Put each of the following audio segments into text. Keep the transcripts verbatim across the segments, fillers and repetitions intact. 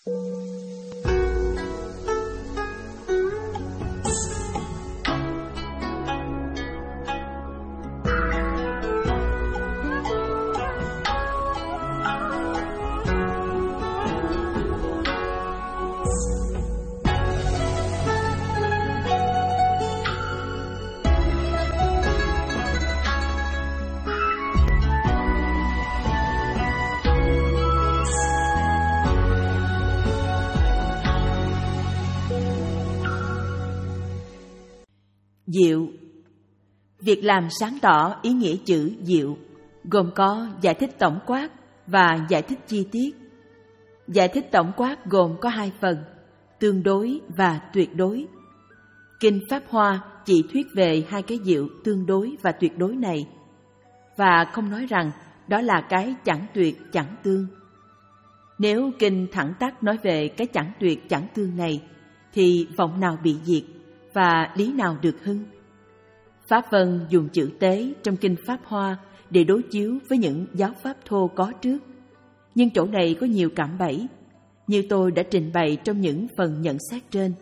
Diệu. Việc làm sáng tỏ ý nghĩa chữ diệu gồm có giải thích tổng quát và giải thích chi tiết. Giải thích tổng quát gồm có hai phần, tương đối và tuyệt đối. Kinh Pháp Hoa chỉ thuyết về hai cái diệu tương đối và tuyệt đối này, và không nói rằng đó là cái chẳng tuyệt chẳng tương. Nếu kinh thẳng tắc nói về cái chẳng tuyệt chẳng tương này, thì vọng nào bị diệt và lý nào được hưng? Pháp Vân dùng chữ tế trong kinh Pháp Hoa để đối chiếu với những giáo pháp thô có trước. Nhưng chỗ này có nhiều cạm bẫy, như tôi đã trình bày trong những phần nhận xét trên.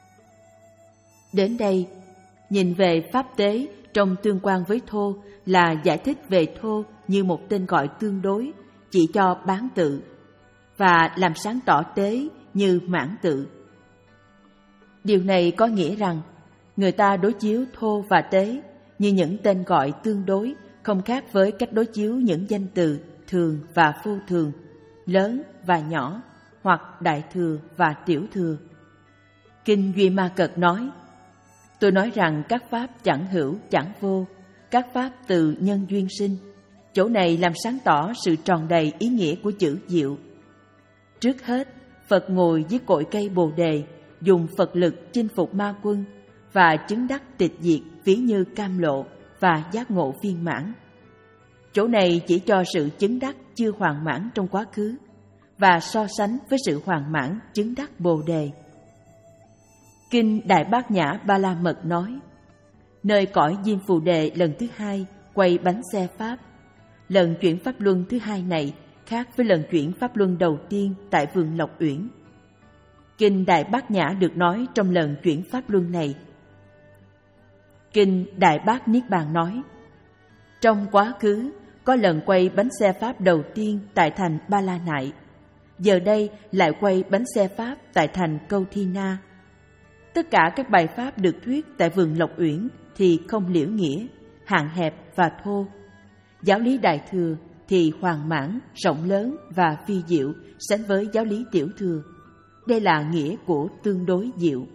Đến đây, nhìn về pháp tế trong tương quan với thô là giải thích về thô như một tên gọi tương đối chỉ cho bán tự, và làm sáng tỏ tế như mãn tự. Điều này có nghĩa rằng người ta đối chiếu thô và tế như những tên gọi tương đối, không khác với cách đối chiếu những danh từ thường và vô thường, lớn và nhỏ, hoặc đại thừa và tiểu thừa. Kinh Duy Ma Cật nói: tôi nói rằng các pháp chẳng hữu chẳng vô, các pháp từ nhân duyên sinh. Chỗ này làm sáng tỏ sự tròn đầy ý nghĩa của chữ diệu. Trước hết, Phật ngồi dưới cội cây Bồ Đề, dùng Phật lực chinh phục ma quân và chứng đắc tịch diệt ví như cam lộ và giác ngộ viên mãn. Chỗ này chỉ cho sự chứng đắc chưa hoàn mãn trong quá khứ và so sánh với sự hoàn mãn chứng đắc Bồ Đề. Kinh Đại Bát Nhã Ba La Mật nói: nơi cõi Diêm Phù Đề lần thứ hai quay bánh xe pháp, lần chuyển pháp luân thứ hai này khác với lần chuyển pháp luân đầu tiên tại vườn Lộc Uyển. Kinh Đại Bát Nhã được nói trong lần chuyển pháp luân này. Kinh Đại Bát Niết Bàn nói: trong quá khứ có lần quay bánh xe pháp đầu tiên tại thành Ba La Nại, giờ đây lại quay bánh xe pháp tại thành Câu Thi Na. Tất cả các bài pháp được thuyết tại vườn Lộc Uyển thì không liễu nghĩa, hạn hẹp và thô. Giáo lý Đại Thừa thì hoàn mãn, rộng lớn và phi diệu sánh với giáo lý Tiểu Thừa. Đây là nghĩa của tương đối diệu.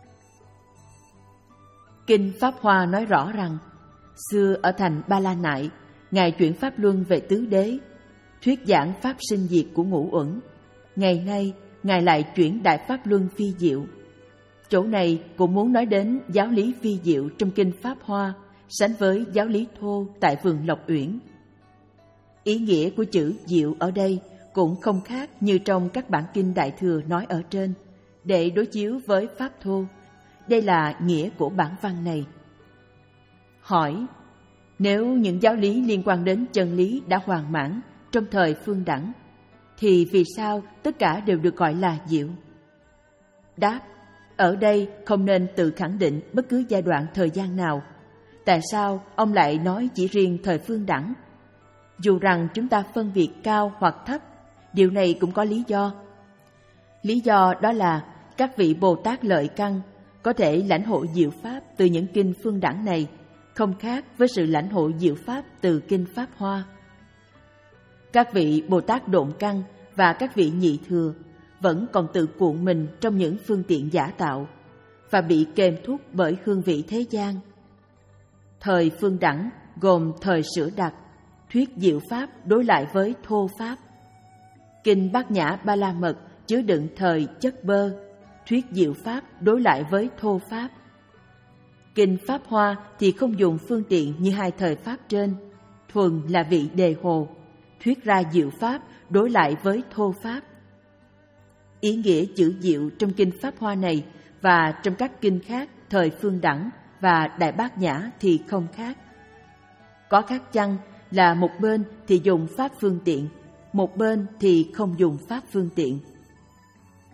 Kinh Pháp Hoa nói rõ rằng, xưa ở thành Ba La Nại, Ngài chuyển pháp luân về tứ đế, thuyết giảng pháp sinh diệt của ngũ uẩn. Ngày nay, Ngài lại chuyển đại pháp luân phi diệu. Chỗ này cũng muốn nói đến giáo lý phi diệu trong kinh Pháp Hoa, sánh với giáo lý thô tại vườn Lộc Uyển. Ý nghĩa của chữ diệu ở đây cũng không khác như trong các bản kinh Đại Thừa nói ở trên, để đối chiếu với pháp thô. Đây là nghĩa của bản văn này. Hỏi: nếu những giáo lý liên quan đến chân lý đã hoàn mãn trong thời phương đẳng, thì vì sao tất cả đều được gọi là diệu? Đáp: ở đây không nên tự khẳng định bất cứ giai đoạn thời gian nào. Tại sao ông lại nói chỉ riêng thời phương đẳng? Dù rằng chúng ta phân biệt cao hoặc thấp, điều này cũng có lý do. Lý do đó là các vị Bồ Tát lợi căn có thể lãnh hội diệu pháp từ những kinh phương đẳng này, không khác với sự lãnh hội diệu pháp từ kinh Pháp Hoa. Các vị Bồ Tát độn căn và các vị nhị thừa vẫn còn tự cuộn mình trong những phương tiện giả tạo và bị kềm thúc bởi hương vị thế gian. Thời phương đẳng gồm thời sửa đặc, thuyết diệu pháp đối lại với thô pháp. Kinh Bát Nhã Ba La Mật chứa đựng thời chất bơ, thuyết diệu pháp đối lại với thô pháp. Kinh Pháp Hoa thì không dùng phương tiện như hai thời pháp trên, thuần là vị đề hồ, thuyết ra diệu pháp đối lại với thô pháp. Ý nghĩa chữ diệu trong kinh Pháp Hoa này và trong các kinh khác thời phương đẳng và Đại Bát Nhã thì không khác. Có khác chăng là một bên thì dùng pháp phương tiện, một bên thì không dùng pháp phương tiện.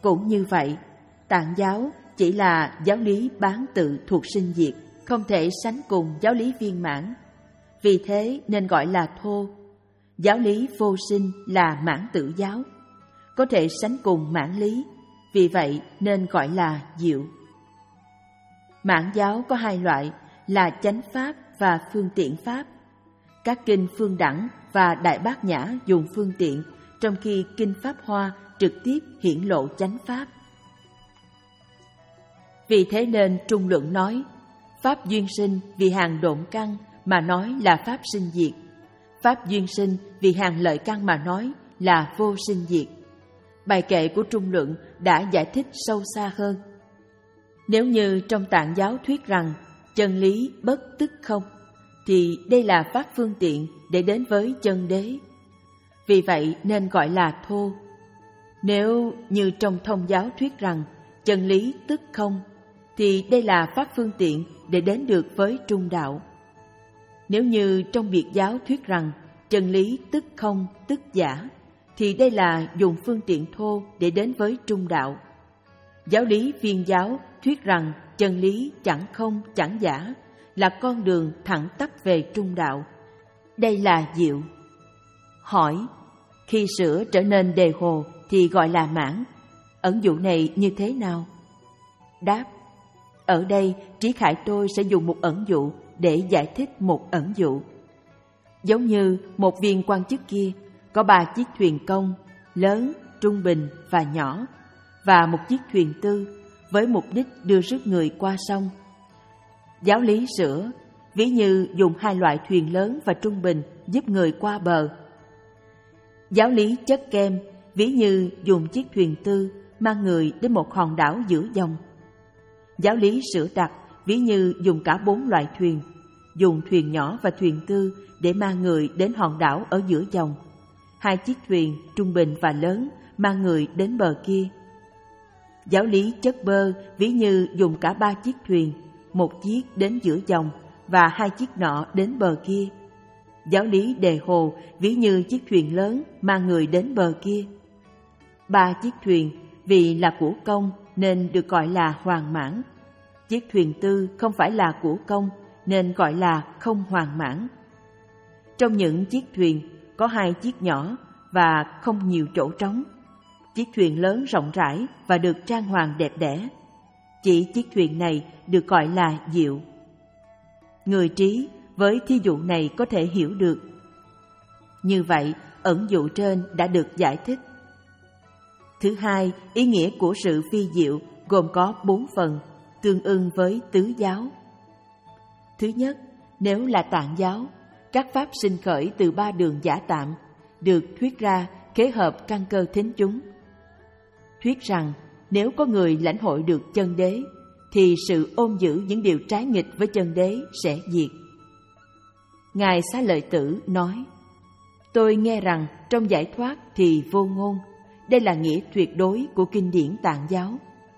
Cũng như vậy, Tạng giáo chỉ là giáo lý bán tự thuộc sinh diệt, không thể sánh cùng giáo lý viên mãn. Vì thế nên gọi là thô. Giáo lý vô sinh là mãn tự giáo, có thể sánh cùng mãn lý, vì vậy nên gọi là diệu. Mãn giáo có hai loại là chánh pháp và phương tiện pháp. Các kinh Phương Đẳng và Đại Bát Nhã dùng phương tiện, trong khi kinh Pháp Hoa trực tiếp hiển lộ chánh pháp. Vì thế nên Trung Luận nói, pháp duyên sinh vì hàng độn căn mà nói là pháp sinh diệt, pháp duyên sinh vì hàng lợi căn mà nói là vô sinh diệt. Bài kệ của Trung Luận đã giải thích sâu xa hơn. Nếu như trong Tạng giáo thuyết rằng chân lý bất tức không, thì đây là pháp phương tiện để đến với chân đế. Vì vậy nên gọi là thô. Nếu như trong Thông giáo thuyết rằng chân lý tức không, thì đây là pháp phương tiện để đến được với trung đạo. Nếu như trong Biệt giáo thuyết rằng chân lý tức không, tức giả, thì đây là dùng phương tiện thô để đến với trung đạo. Giáo lý Viên giáo thuyết rằng chân lý chẳng không, chẳng giả, là con đường thẳng tắp về trung đạo. Đây là diệu. Hỏi, khi sửa trở nên đề hồ thì gọi là mãn. Ẩn dụ này như thế nào? Đáp, ở đây Trí Khải tôi sẽ dùng một ẩn dụ để giải thích một ẩn dụ. Giống như một viên quan chức kia có ba chiếc thuyền công, lớn, trung bình và nhỏ, và một chiếc thuyền tư với mục đích đưa rước người qua sông. Giáo lý sửa, ví như dùng hai loại thuyền lớn và trung bình giúp người qua bờ. Giáo lý chất kem, ví như dùng chiếc thuyền tư mang người đến một hòn đảo giữa dòng. Giáo lý sửa đặc, ví như dùng cả bốn loại thuyền, dùng thuyền nhỏ và thuyền tư để mang người đến hòn đảo ở giữa dòng. Hai chiếc thuyền trung bình và lớn mang người đến bờ kia. Giáo lý chất bơ, ví như dùng cả ba chiếc thuyền, một chiếc đến giữa dòng và hai chiếc nọ đến bờ kia. Giáo lý đề hồ, ví như chiếc thuyền lớn mang người đến bờ kia. Ba chiếc thuyền vì là của công nên được gọi là hoàn mãn. Chiếc thuyền tư không phải là của công nên gọi là không hoàn mãn. Trong những chiếc thuyền có hai chiếc nhỏ và không nhiều chỗ trống. Chiếc thuyền lớn rộng rãi và được trang hoàng đẹp đẽ. Chỉ chiếc thuyền này được gọi là diệu. Người trí với thí dụ này có thể hiểu được. Như vậy, ẩn dụ trên đã được giải thích. Thứ hai, ý nghĩa của sự phi diệu gồm có bốn phần, tương ưng với tứ giáo. Thứ nhất, nếu là Tạng giáo, các pháp sinh khởi từ ba đường giả tạm được thuyết ra khế hợp căn cơ thính chúng. Thuyết rằng nếu có người lãnh hội được chân đế, thì sự ôm giữ những điều trái nghịch với chân đế sẽ diệt. Ngài Xá Lợi Tử nói, tôi nghe rằng trong giải thoát thì vô ngôn, đây là nghĩa tuyệt đối của kinh điển Tạng giáo.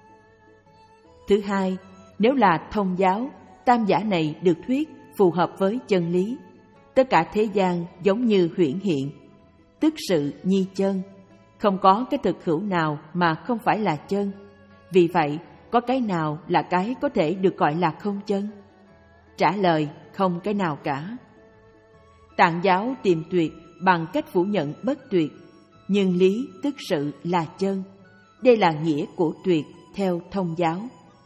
Thứ hai, nếu là Thông giáo, tam giả này được thuyết phù hợp với chân lý. Tất cả thế gian giống như huyễn hiện, tức sự nhi chân, không có cái thực hữu nào mà không phải là chân. Vì vậy, có cái nào là cái có thể được gọi là không chân? Trả lời, không cái nào cả. Tạng giáo tìm tuyệt bằng cách phủ nhận bất tuyệt, nhưng lý tức sự là chân. Đây là nghĩa của tuyệt theo Thông giáo.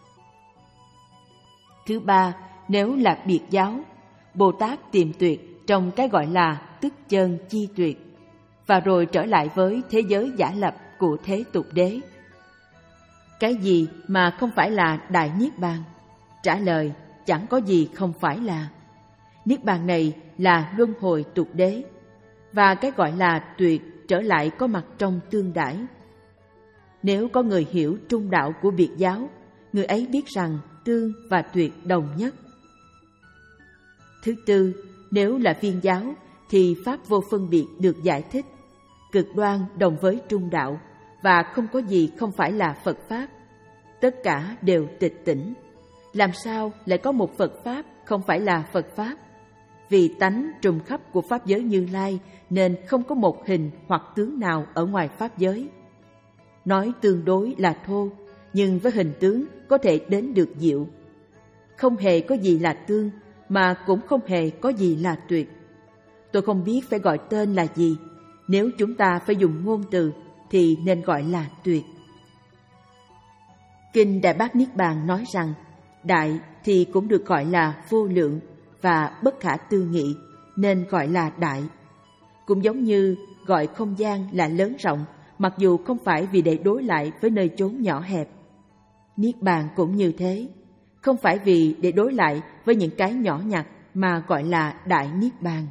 Thứ ba, nếu là Biệt giáo, Bồ Tát tìm tuyệt trong cái gọi là tức chân chi tuyệt, và rồi trở lại với thế giới giả lập của thế tục đế. Cái gì mà không phải là Đại Niết Bàn? Trả lời, chẳng có gì không phải là. Niết Bàn này là luân hồi tục đế, và cái gọi là tuyệt trở lại có mặt trong tương đãi. Nếu có người hiểu trung đạo của Biệt giáo, người ấy biết rằng tương và tuyệt đồng nhất. Thứ tư, nếu là Viên giáo, thì pháp vô phân biệt được giải thích, cực đoan đồng với trung đạo, và không có gì không phải là Phật Pháp. Tất cả đều tịch tỉnh. Làm sao lại có một Phật Pháp không phải là Phật Pháp? Vì tánh trùm khắp của Pháp giới Như Lai nên không có một hình hoặc tướng nào ở ngoài Pháp giới. nói tương đối là thô, nhưng với hình tướng có thể đến được diệu. Không hề có gì là tương, mà cũng không hề có gì là tuyệt. Tôi không biết phải gọi tên là gì. Nếu chúng ta phải dùng ngôn từ thì nên gọi là tuyệt. Kinh Đại Bát Niết Bàn nói rằng đại thì cũng được gọi là vô lượng và bất khả tư nghị, nên gọi là đại. Cũng giống như gọi không gian là lớn rộng, mặc dù không phải vì để đối lại với nơi chốn nhỏ hẹp. Niết bàn cũng như thế, không phải vì để đối lại với những cái nhỏ nhặt mà gọi là đại niết bàn.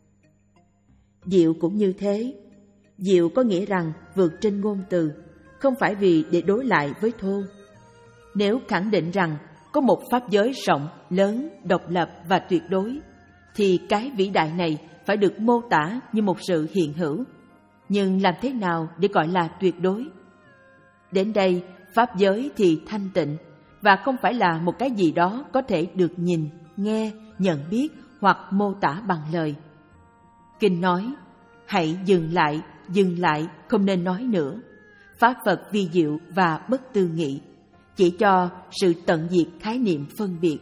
Diệu cũng như thế. Diệu có nghĩa rằng vượt trên ngôn từ, không phải vì để đối lại với thô. Nếu khẳng định rằng có một pháp giới rộng, lớn, độc lập và tuyệt đối, thì cái vĩ đại này phải được mô tả như một sự hiện hữu. Nhưng làm thế nào để gọi là tuyệt đối? Đến đây, pháp giới thì thanh tịnh, và không phải là một cái gì đó có thể được nhìn, nghe, nhận biết hoặc mô tả bằng lời. Kinh nói, hãy dừng lại, dừng lại, không nên nói nữa. Pháp Phật vi diệu và bất tư nghị, chỉ cho sự tận diệt khái niệm phân biệt.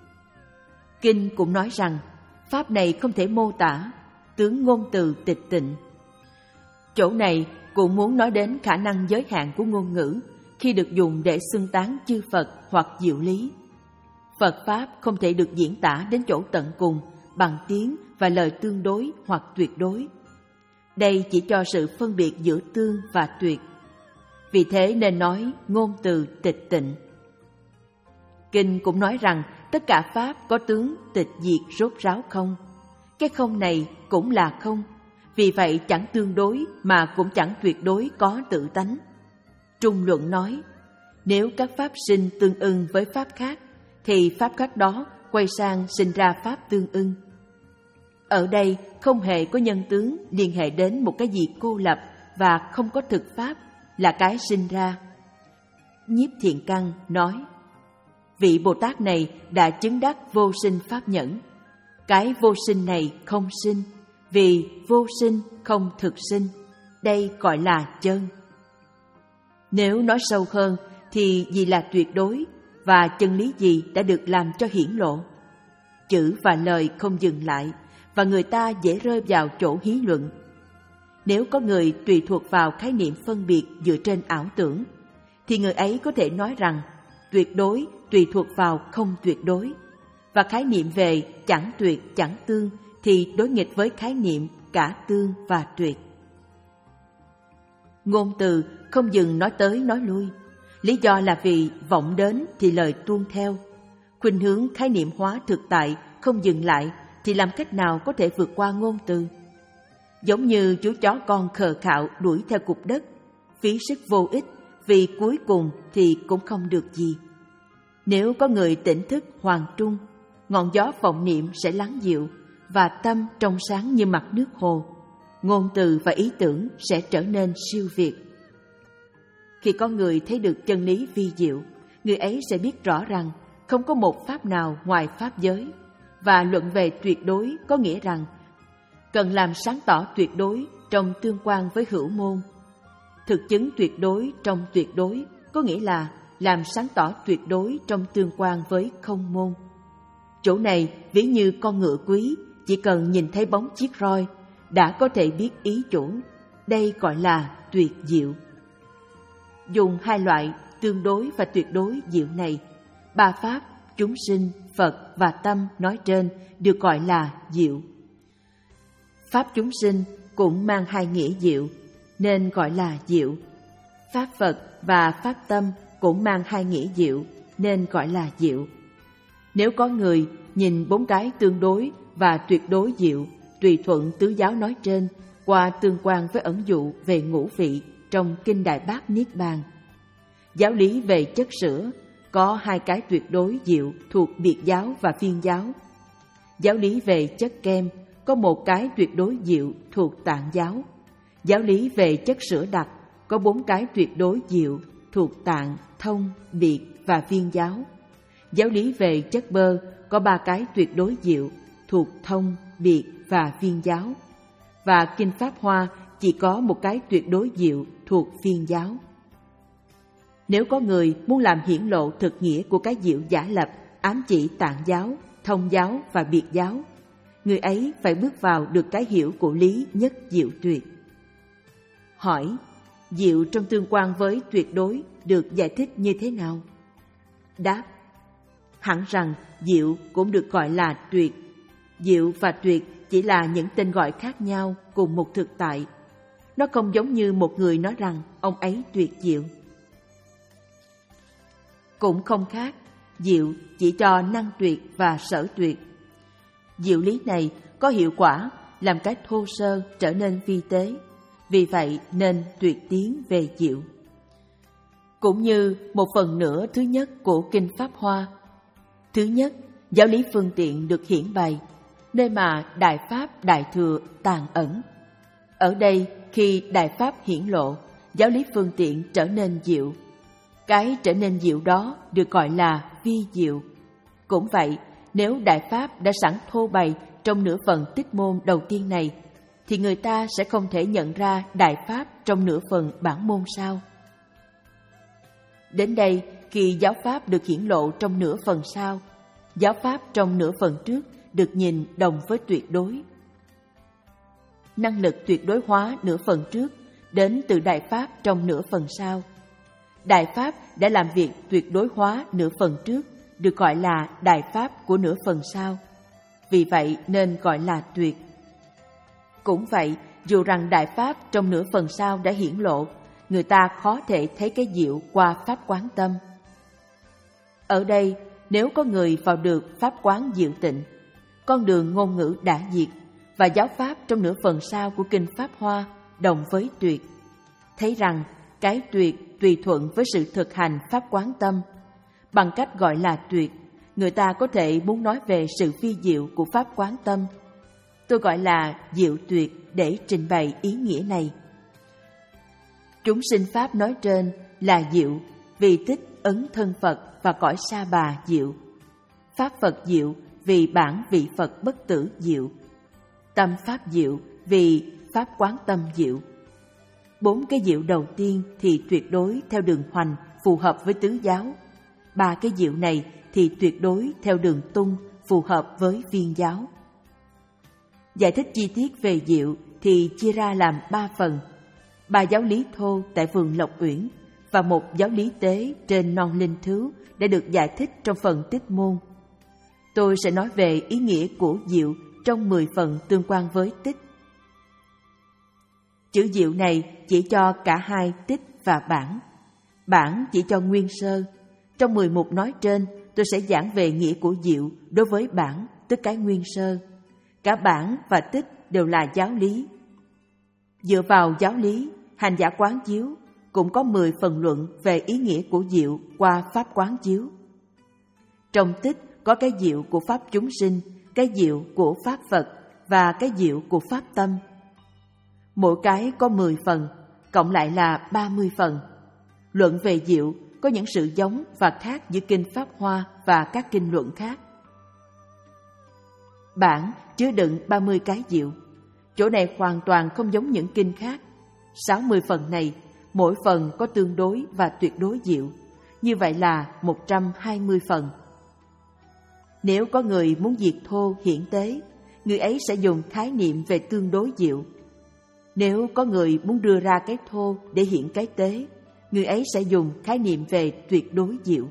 Kinh cũng nói rằng, pháp này không thể mô tả, tướng ngôn từ tịch tịnh. Chỗ này cũng muốn nói đến khả năng giới hạn của ngôn ngữ khi được dùng để xưng tán chư Phật hoặc diệu lý. Phật Pháp không thể được diễn tả đến chỗ tận cùng bằng tiếng và lời tương đối hoặc tuyệt đối. Đây chỉ cho sự phân biệt giữa tương và tuyệt. Vì thế nên nói ngôn từ tịch tịnh. Kinh cũng nói rằng tất cả Pháp có tướng tịch diệt rốt ráo không. Cái không này cũng là không, vì vậy chẳng tương đối mà cũng chẳng tuyệt đối có tự tánh. Trung luận nói, nếu các Pháp sinh tương ưng với Pháp khác, thì Pháp khác đó quay sang sinh ra Pháp tương ưng. Ở đây không hề có nhân tướng liên hệ đến một cái gì cô lập và không có thực Pháp là cái sinh ra. Nhiếp Thiện Căn nói, vị Bồ Tát này đã chứng đắc vô sinh Pháp nhẫn. Cái vô sinh này không sinh, vì vô sinh không thực sinh. Đây gọi là chân. Nếu nói sâu hơn thì gì là tuyệt đối và chân lý gì đã được làm cho hiển lộ. Chữ và lời không dừng lại và người ta dễ rơi vào chỗ hí luận. Nếu có người tùy thuộc vào khái niệm phân biệt dựa trên ảo tưởng, thì người ấy có thể nói rằng tuyệt đối tùy thuộc vào không tuyệt đối, và khái niệm về chẳng tuyệt chẳng tương thì đối nghịch với khái niệm cả tương và tuyệt. Ngôn từ không dừng nói tới nói lui, lý do là vì vọng đến thì lời tuôn theo. Khuynh hướng khái niệm hóa thực tại không dừng lại thì làm cách nào có thể vượt qua ngôn từ? Giống như chú chó con khờ khạo đuổi theo cục đất, phí sức vô ích vì cuối cùng thì cũng không được gì. Nếu có người tỉnh thức hoàng trung, ngọn gió vọng niệm sẽ lắng dịu và tâm trong sáng như mặt nước hồ. Ngôn từ và ý tưởng sẽ trở nên siêu việt. Khi con người thấy được chân lý vi diệu, người ấy sẽ biết rõ rằng không có một pháp nào ngoài pháp giới, và luận về tuyệt đối có nghĩa rằng cần làm sáng tỏ tuyệt đối trong tương quan với hữu môn. Thực chứng tuyệt đối trong tuyệt đối có nghĩa là làm sáng tỏ tuyệt đối trong tương quan với không môn. Chỗ này ví như con ngựa quý, chỉ cần nhìn thấy bóng chiếc roi đã có thể biết ý chủ. Đây gọi là tuyệt diệu. Dùng hai loại tương đối và tuyệt đối diệu này, ba pháp chúng sinh, Phật và tâm nói trên được gọi là diệu. Pháp chúng sinh cũng mang hai nghĩa diệu nên gọi là diệu. Pháp Phật và pháp tâm cũng mang hai nghĩa diệu nên gọi là diệu. Nếu có người nhìn bốn cái tương đối và tuyệt đối diệu tùy thuận tứ giáo nói trên qua tương quan với ẩn dụ về ngũ vị trong Kinh Đại Bát Niết Bàn. Giáo lý về chất sữa có hai cái tuyệt đối diệu thuộc biệt giáo và phiên giáo. Giáo lý về chất kem có một cái tuyệt đối diệu thuộc tạng giáo. Giáo lý về chất sữa đặc có bốn cái tuyệt đối diệu thuộc tạng, thông, biệt và phiên giáo. Giáo lý về chất bơ có ba cái tuyệt đối diệu thuộc thông, biệt và phiên giáo. Và Kinh Pháp Hoa chỉ có một cái tuyệt đối diệu thuộc phiên giáo. Nếu có người muốn làm hiển lộ thực nghĩa của cái diệu giả lập, ám chỉ tạng giáo, thông giáo và biệt giáo, người ấy phải bước vào được cái hiểu của lý nhất diệu tuyệt. Hỏi, diệu trong tương quan với tuyệt đối được giải thích như thế nào? Đáp, hẳn rằng diệu cũng được gọi là tuyệt. Diệu và tuyệt chỉ là những tên gọi khác nhau cùng một thực tại. Nó không giống như một người nói rằng ông ấy tuyệt diệu. Cũng không khác, diệu chỉ cho năng tuyệt và sở tuyệt. Diệu lý này có hiệu quả làm cái thô sơ trở nên vi tế, vì vậy nên tuyệt tiến về diệu. Cũng như một phần nữa thứ nhất của Kinh Pháp Hoa. Thứ nhất, giáo lý phương tiện được hiển bày, nơi mà Đại Pháp Đại Thừa tàng ẩn. Ở đây, khi Đại Pháp hiển lộ, giáo lý phương tiện trở nên diệu. Cái trở nên diệu đó được gọi là vi diệu. Cũng vậy, nếu Đại Pháp đã sẵn thô bày trong nửa phần tích môn đầu tiên này, thì người ta sẽ không thể nhận ra Đại Pháp trong nửa phần bản môn sau. Đến đây, khi giáo Pháp được hiển lộ trong nửa phần sau, giáo Pháp trong nửa phần trước được nhìn đồng với tuyệt đối. Năng lực tuyệt đối hóa nửa phần trước đến từ Đại Pháp trong nửa phần sau. Đại Pháp đã làm việc tuyệt đối hóa nửa phần trước, được gọi là Đại Pháp của nửa phần sau. Vì vậy nên gọi là tuyệt. Cũng vậy, dù rằng Đại Pháp trong nửa phần sau đã hiển lộ, người ta khó thể thấy cái diệu qua Pháp quán tâm. Ở đây, nếu có người vào được Pháp quán diệu tịnh, con đường ngôn ngữ đã diệt, và giáo Pháp trong nửa phần sau của Kinh Pháp Hoa đồng với tuyệt, thấy rằng cái tuyệt tùy thuận với sự thực hành Pháp quán tâm. Bằng cách gọi là tuyệt, người ta có thể muốn nói về sự phi diệu của Pháp quán tâm. Tôi gọi là diệu tuyệt để trình bày ý nghĩa này. Chúng sinh Pháp nói trên là diệu vì tích ấn thân Phật và cõi sa bà diệu. Pháp Phật diệu vì bản vị Phật bất tử diệu. Tâm Pháp diệu vì Pháp quán tâm diệu. Bốn cái diệu đầu tiên thì tuyệt đối theo đường hoành phù hợp với tứ giáo. Ba cái diệu này thì tuyệt đối theo đường tung phù hợp với viên giáo. Giải thích chi tiết về diệu thì chia ra làm ba phần. Ba giáo lý thô tại vườn Lộc Uyển và một giáo lý tế trên non Linh Thứu đã được giải thích trong phần tích môn. Tôi sẽ nói về ý nghĩa của diệu trong mười phần tương quan với tích. Chữ diệu này chỉ cho cả hai tích và bản. Bản chỉ cho nguyên sơ. Trong mười mục nói trên, tôi sẽ giảng về nghĩa của diệu đối với bản, tức cái nguyên sơ. Cả bản và tích đều là giáo lý. Dựa vào giáo lý, hành giả quán chiếu cũng có mười phần luận về ý nghĩa của diệu qua Pháp quán chiếu. Trong tích có cái diệu của Pháp chúng sinh, cái diệu của Pháp Phật và cái diệu của Pháp tâm. Mỗi cái có mười phần, cộng lại là ba mươi phần. Luận về diệu có những sự giống và khác giữa Kinh Pháp Hoa và các kinh luận khác. Bản chứa đựng ba mươi cái diệu. Chỗ này hoàn toàn không giống những kinh khác. sáu mươi phần này, mỗi phần có tương đối và tuyệt đối diệu. Như vậy là một trăm hai mươi phần. Nếu có người muốn diệt thô hiển tế, người ấy sẽ dùng khái niệm về tương đối diệu. Nếu có người muốn đưa ra cái thô để hiển cái tế, người ấy sẽ dùng khái niệm về tuyệt đối diệu.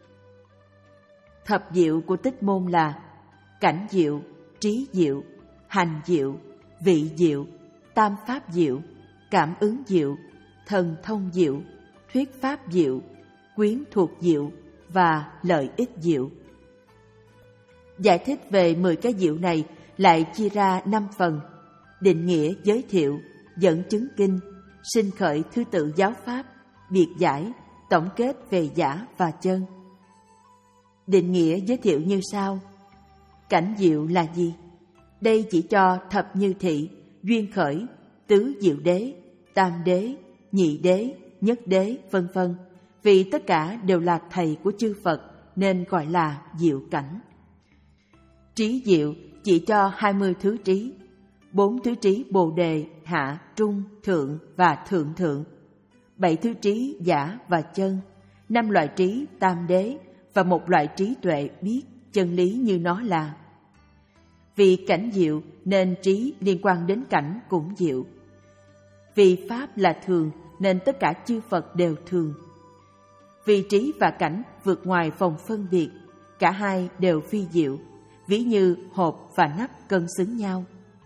Thập diệu của tích môn là cảnh diệu, trí diệu, hành diệu, vị diệu, tam pháp diệu, cảm ứng diệu, thần thông diệu, thuyết pháp diệu, quyến thuộc diệu và lợi ích diệu. Giải thích về mười cái diệu này lại chia ra năm phần: định nghĩa giới thiệu, dẫn chứng kinh, sinh khởi thứ tự giáo pháp, biệt giải, tổng kết về giả và chân. Định nghĩa giới thiệu như sau: cảnh diệu là gì? Đây chỉ cho thập như thị, duyên khởi, tứ diệu đế, tam đế, nhị đế, nhất đế, vân vân. Vì tất cả đều là thầy của chư Phật nên gọi là diệu cảnh. Trí diệu chỉ cho hai mươi thứ trí, bốn thứ trí bồ đề, hạ, trung, thượng và thượng thượng, bảy thứ trí giả và chân, năm loại trí tam đế và một loại trí tuệ biết chân lý như nó là. Vì cảnh diệu nên trí liên quan đến cảnh cũng diệu. Vì pháp là thường nên tất cả chư Phật đều thường. Vì trí và cảnh vượt ngoài vòng phân biệt, cả hai đều phi diệu, ví như hộp và nắp cân xứng nhau.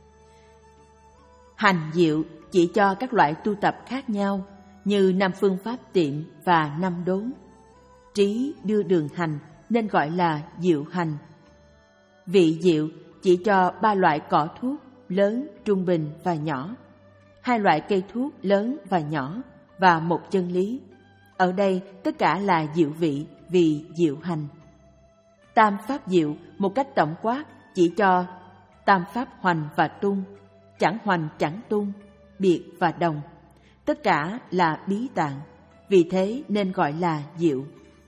Hành diệu chỉ cho các loại tu tập khác nhau, như năm phương pháp tiệm và năm đốn. Trí đưa đường hành nên gọi là diệu hành. Vị diệu chỉ cho ba loại cỏ thuốc lớn, trung bình và nhỏ, hai loại cây thuốc lớn và nhỏ và một chân lý. Ở đây tất cả là diệu vị vì diệu hành. Tam pháp diệu một cách tổng quát chỉ cho tam pháp hoành và tung, chẳng hoành chẳng tung, biệt và đồng. Tất cả là bí tạng, vì thế nên gọi là diệu.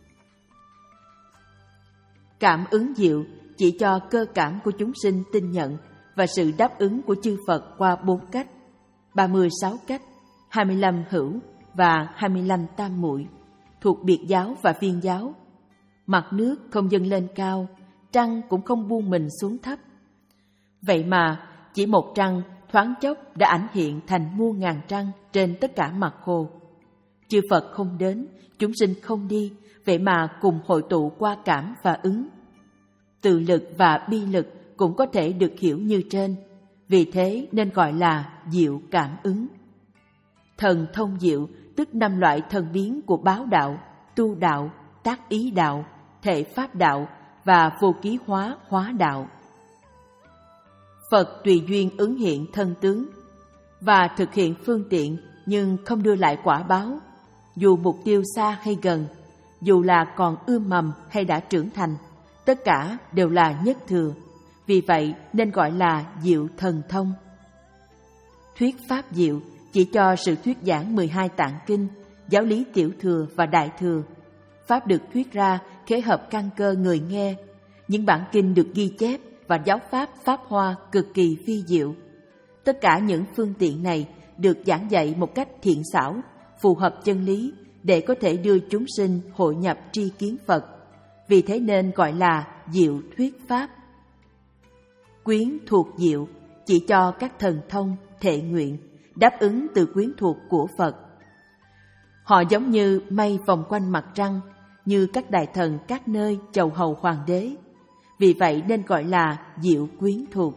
Cảm ứng diệu chỉ cho cơ cảm của chúng sinh tin nhận và sự đáp ứng của chư Phật qua bốn cách, ba mươi sáu cách, hai mươi lăm hữu và hai mươi lăm tam muội, thuộc biệt giáo và viên giáo. Mặt nước không dâng lên cao, trăng cũng không buông mình xuống thấp. Vậy mà chỉ một trăng thoáng chốc đã ảnh hiện thành muôn ngàn trăng trên tất cả mặt hồ. Chư Phật không đến, chúng sinh không đi, vậy mà cùng hội tụ qua cảm và ứng. Tự lực và bi lực cũng có thể được hiểu như trên, vì thế nên gọi là diệu cảm ứng. Thần thông diệu tức năm loại thần biến của báo đạo, tu đạo, tác ý đạo, thể pháp đạo và vô ký hóa hóa đạo. Phật tùy duyên ứng hiện thân tướng và thực hiện phương tiện nhưng không đưa lại quả báo, dù mục tiêu xa hay gần, dù là còn ươm mầm hay đã trưởng thành, tất cả đều là nhất thừa, vì vậy nên gọi là diệu thần thông. Thuyết pháp diệu chỉ cho sự thuyết giảng mười hai tạng kinh, giáo lý tiểu thừa và đại thừa. Pháp được thuyết ra khế hợp căn cơ người nghe. Những bản kinh được ghi chép và giáo pháp pháp hoa cực kỳ phi diệu. Tất cả những phương tiện này được giảng dạy một cách thiện xảo, phù hợp chân lý để có thể đưa chúng sinh hội nhập tri kiến Phật. Vì thế nên gọi là diệu thuyết pháp. Quyến thuộc diệu chỉ cho các thần thông, thệ nguyện, đáp ứng từ quyến thuộc của Phật. Họ giống như mây vòng quanh mặt trăng, như các đại thần các nơi chầu hầu hoàng đế. Vì vậy nên gọi là diệu quyến thuộc.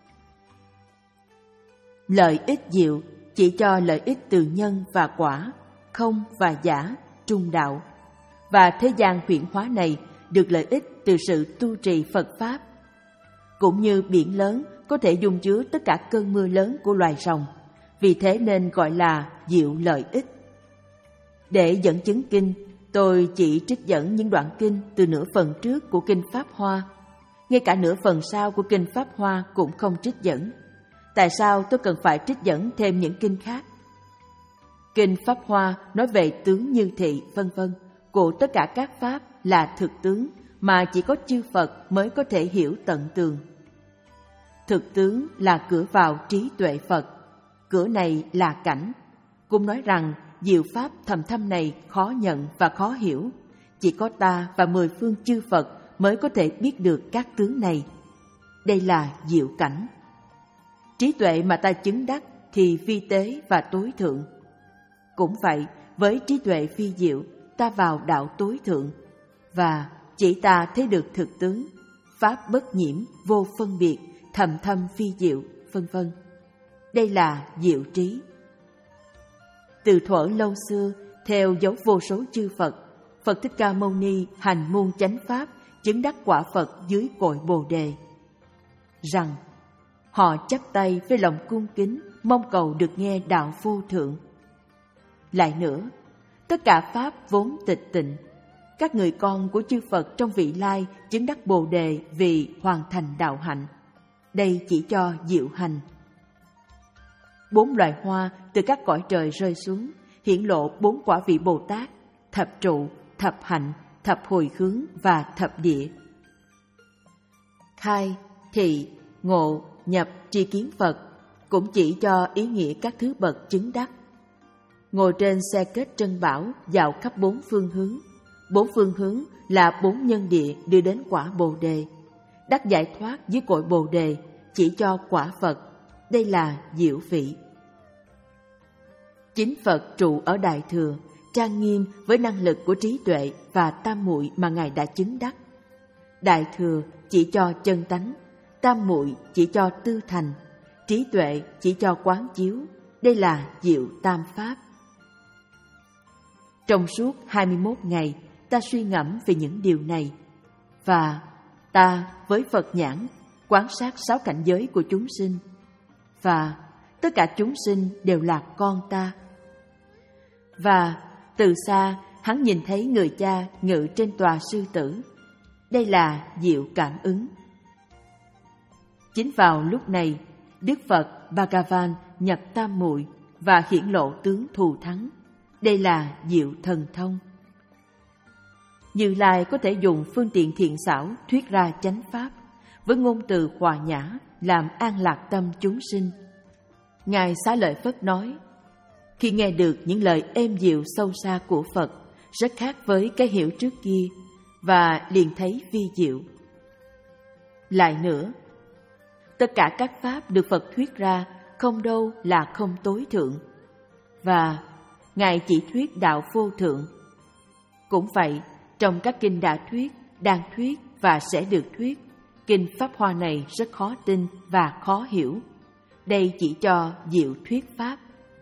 Lợi ích diệu chỉ cho lợi ích từ nhân và quả, không và giả, trung đạo. Và thế gian huyễn hóa này được lợi ích từ sự tu trì Phật Pháp. Cũng như biển lớn có thể dung chứa tất cả cơn mưa lớn của loài rồng, vì thế nên gọi là diệu lợi ích. Để dẫn chứng kinh, tôi chỉ trích dẫn những đoạn kinh từ nửa phần trước của kinh Pháp Hoa. Ngay cả nửa phần sau của kinh Pháp Hoa cũng không trích dẫn. Tại sao tôi cần phải trích dẫn thêm những kinh khác? Kinh Pháp Hoa nói về tướng như thị, vân vân của tất cả các pháp là thực tướng mà chỉ có chư Phật mới có thể hiểu tận tường. Thực tướng là cửa vào trí tuệ Phật, cửa này là cảnh. Cũng nói rằng diệu pháp thầm thâm này khó nhận và khó hiểu, chỉ có ta và mười phương chư Phật mới có thể biết được các tướng này. Đây là diệu cảnh. Trí tuệ mà ta chứng đắc thì vi tế và tối thượng. Cũng vậy, với trí tuệ phi diệu, ta vào đạo tối thượng, và chỉ ta thấy được thực tướng, pháp bất nhiễm, vô phân biệt, thầm thâm phi diệu, vân vân. Đây là diệu trí. Từ thuở lâu xưa, theo dấu vô số chư Phật, Phật Thích Ca Mâu Ni hành môn chánh pháp, chứng đắc quả Phật dưới cội Bồ Đề. Rằng họ chắp tay với lòng cung kính, mong cầu được nghe đạo vô thượng. Lại nữa, tất cả pháp vốn tịch tịnh, các người con của chư Phật trong vị lai chứng đắc Bồ Đề vì hoàn thành đạo hạnh. Đây chỉ cho diệu hành. Bốn loài hoa từ các cõi trời rơi xuống, hiển lộ bốn quả vị Bồ Tát, thập trụ, thập hạnh, thập hồi hướng và thập địa. Khai, thị, ngộ, nhập, tri kiến Phật cũng chỉ cho ý nghĩa các thứ bậc chứng đắc. Ngồi trên xe kết trân bảo dạo khắp bốn phương hướng, Bốn phương hướng là bốn nhân địa đưa đến quả Bồ Đề. Đắc giải thoát dưới cội Bồ Đề chỉ cho quả Phật. Đây là diệu vị. Chính Phật trụ ở Đại Thừa, trang nghiêm với năng lực của trí tuệ và tam muội mà Ngài đã chứng đắc. Đại Thừa chỉ cho chân tánh, tam muội chỉ cho tư thành, trí tuệ chỉ cho quán chiếu. Đây là diệu tam pháp. Trong suốt hai mươi mốt ngày, ta suy ngẫm về những điều này, và ta với Phật nhãn quan sát sáu cảnh giới của chúng sinh, và tất cả chúng sinh đều là con ta. Và từ xa hắn nhìn thấy người cha ngự trên tòa sư tử. Đây là diệu cảm ứng. Chính vào lúc này, Đức Phật Bhagavan nhập tam muội và hiển lộ tướng thù thắng. Đây là diệu thần thông. Như Lai có thể dùng phương tiện thiện xảo thuyết ra chánh pháp với ngôn từ hòa nhã làm an lạc tâm chúng sinh. Ngài Xá Lợi Phất nói, khi nghe được những lời êm dịu sâu xa của Phật, rất khác với cái hiểu trước kia, và liền thấy vi diệu. Lại nữa, tất cả các pháp được Phật thuyết ra không đâu là không tối thượng, và Ngài chỉ thuyết đạo vô thượng. Cũng vậy, trong các kinh đã thuyết, đang thuyết và sẽ được thuyết, kinh Pháp Hoa này rất khó tin và khó hiểu. Đây chỉ cho diệu thuyết pháp.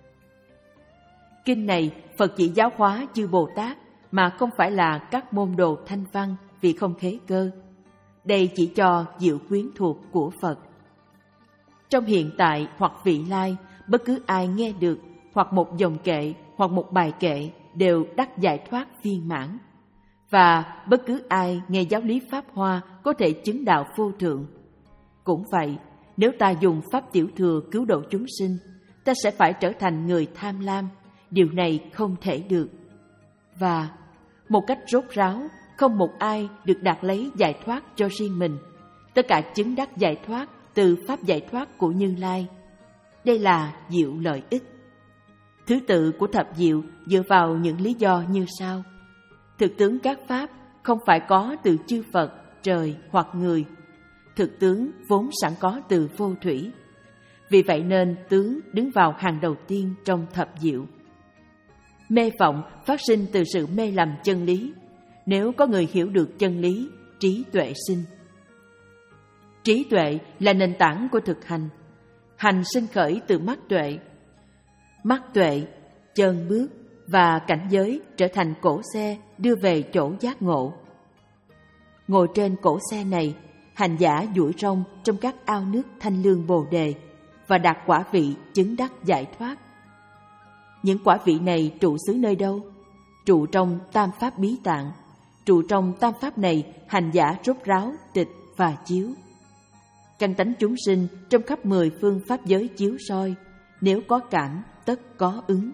Kinh này Phật chỉ giáo hóa chư Bồ Tát, mà không phải là các môn đồ thanh văn vì không khế cơ. Đây chỉ cho diệu quyến thuộc của Phật. Trong hiện tại hoặc vị lai, bất cứ ai nghe được hoặc một dòng kệ hoặc một bài kệ đều đắc giải thoát viên mãn. Và bất cứ ai nghe giáo lý Pháp Hoa có thể chứng đạo vô thượng. Cũng vậy, nếu ta dùng pháp tiểu thừa cứu độ chúng sinh, ta sẽ phải trở thành người tham lam. Điều này không thể được. Và một cách rốt ráo, không một ai được đạt lấy giải thoát cho riêng mình. Tất cả chứng đắc giải thoát từ pháp giải thoát của Như Lai. Đây là diệu lợi ích. Thứ tự của thập diệu dựa vào những lý do như sau. Thực tướng các pháp không phải có từ chư Phật, trời hoặc người. Thực tướng vốn sẵn có từ vô thủy. Vì vậy nên tướng đứng vào hàng đầu tiên trong thập diệu. Mê vọng phát sinh từ sự mê lầm chân lý. Nếu có người hiểu được chân lý, trí tuệ sinh. Trí tuệ là nền tảng của thực hành. Hành sinh khởi từ mắt tuệ. Mắt tuệ, chân bước và cảnh giới trở thành cỗ xe đưa về chỗ giác ngộ. Ngồi trên cỗ xe này, hành giả duỗi rong trong các ao nước thanh lương Bồ Đề và đạt quả vị chứng đắc giải thoát. Những quả vị này trụ xứ nơi đâu? Trụ trong tam pháp bí tạng. Trụ trong tam pháp này, hành giả rốt ráo, tịch và chiếu. Căn tánh chúng sinh trong khắp mười phương pháp giới chiếu soi. Nếu có cảm, tất có ứng.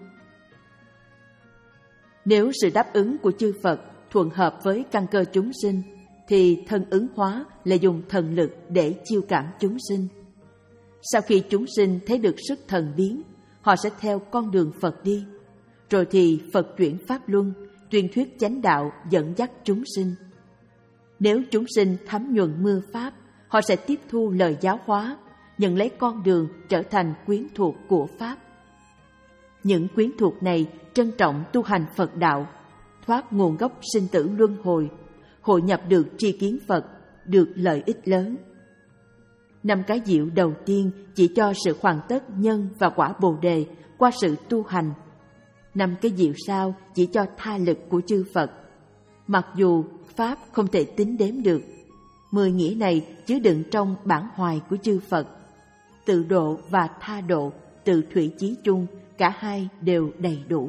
Nếu sự đáp ứng của chư Phật thuận hợp với căn cơ chúng sinh, thì thân ứng hóa là dùng thần lực để chiêu cảm chúng sinh. Sau khi chúng sinh thấy được sức thần biến, họ sẽ theo con đường Phật đi. Rồi thì Phật chuyển pháp luân, tuyên thuyết chánh đạo dẫn dắt chúng sinh. Nếu chúng sinh thấm nhuần mưa pháp, họ sẽ tiếp thu lời giáo hóa, nhận lấy con đường trở thành quyến thuộc của pháp. Những quyến thuộc này trân trọng tu hành Phật đạo, thoát nguồn gốc sinh tử luân hồi, hội nhập được tri kiến Phật, được lợi ích lớn. Năm cái diệu đầu tiên chỉ cho sự hoàn tất nhân và quả Bồ Đề qua sự tu hành. Năm cái diệu sau chỉ cho tha lực của chư Phật. Mặc dù Pháp không thể tính đếm được, mười nghĩa này chứa đựng trong bản hoài của chư Phật. Tự độ và tha độ, từ thủy chí chung, cả hai đều đầy đủ.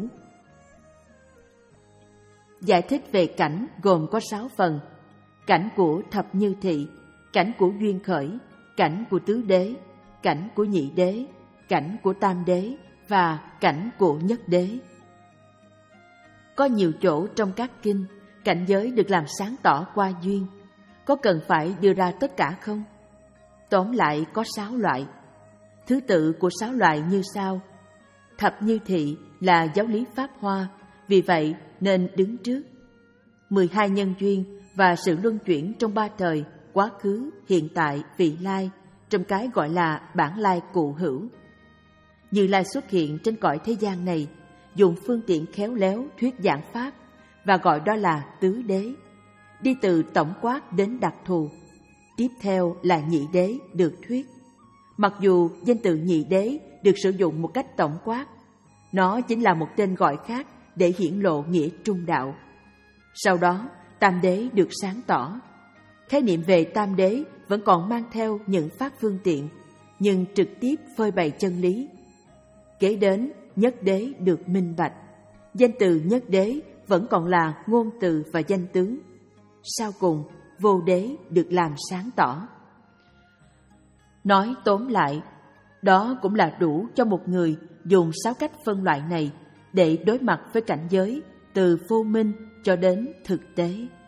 Giải thích về cảnh gồm có sáu phần. Cảnh của thập như thị, cảnh của duyên khởi, cảnh của tứ đế, cảnh của nhị đế, cảnh của tam đế và cảnh của nhất đế. Có nhiều chỗ trong các kinh, cảnh giới được làm sáng tỏ qua duyên. Có cần phải đưa ra tất cả không? Tóm lại có sáu loại. Thứ tự của sáu loại như sau. Thập như thị là giáo lý Pháp Hoa, vì vậy nên đứng trước. mười hai nhân duyên và sự luân chuyển trong ba thời, quá khứ, hiện tại, vị lai, trong cái gọi là bản lai cụ hữu. Như Lai xuất hiện trên cõi thế gian này, dùng phương tiện khéo léo thuyết giảng pháp và gọi đó là tứ đế, đi từ tổng quát đến đặc thù. Tiếp theo là nhị đế được thuyết. Mặc dù danh từ nhị đế được sử dụng một cách tổng quát, nó chính là một tên gọi khác để hiển lộ nghĩa trung đạo. Sau đó, tam đế được sáng tỏ. Khái niệm về tam đế vẫn còn mang theo những pháp phương tiện, nhưng trực tiếp phơi bày chân lý. Kế đến, nhất đế được minh bạch. Danh từ nhất đế vẫn còn là ngôn từ và danh tướng. Sau cùng, vô đế được làm sáng tỏ. Nói tóm lại, đó cũng là đủ cho một người dùng sáu cách phân loại này để đối mặt với cảnh giới từ vô minh cho đến thực tế.